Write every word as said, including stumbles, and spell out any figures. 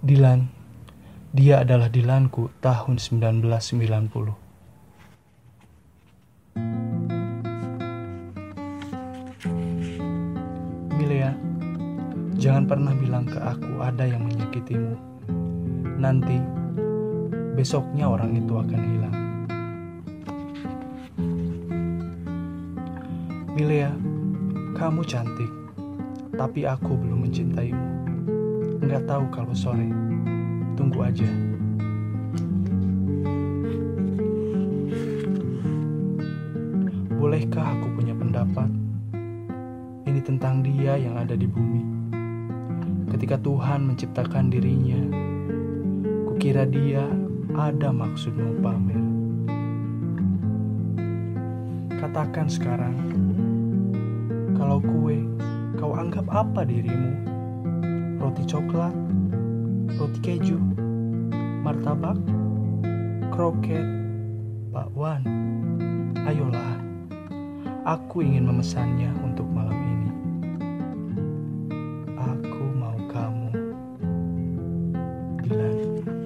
Dilan, dia adalah Dilanku tahun sembilan belas sembilan puluh. Milea, jangan pernah bilang ke aku ada yang menyakitimu. Nanti, besoknya orang itu akan hilang. Milea, kamu cantik, tapi aku belum mencintaimu. Nggak tahu kalau sore, tunggu aja. Bolehkah aku punya pendapat? Ini tentang dia yang ada di bumi. Ketika Tuhan menciptakan dirinya, kukira dia ada maksud mau pamer. Katakan sekarang, kalau kue, kau anggap apa dirimu? Roti coklat, roti keju, martabak, kroket, bakwan. Ayolah, aku ingin memesannya untuk malam ini. Aku mau kamu, Dilan.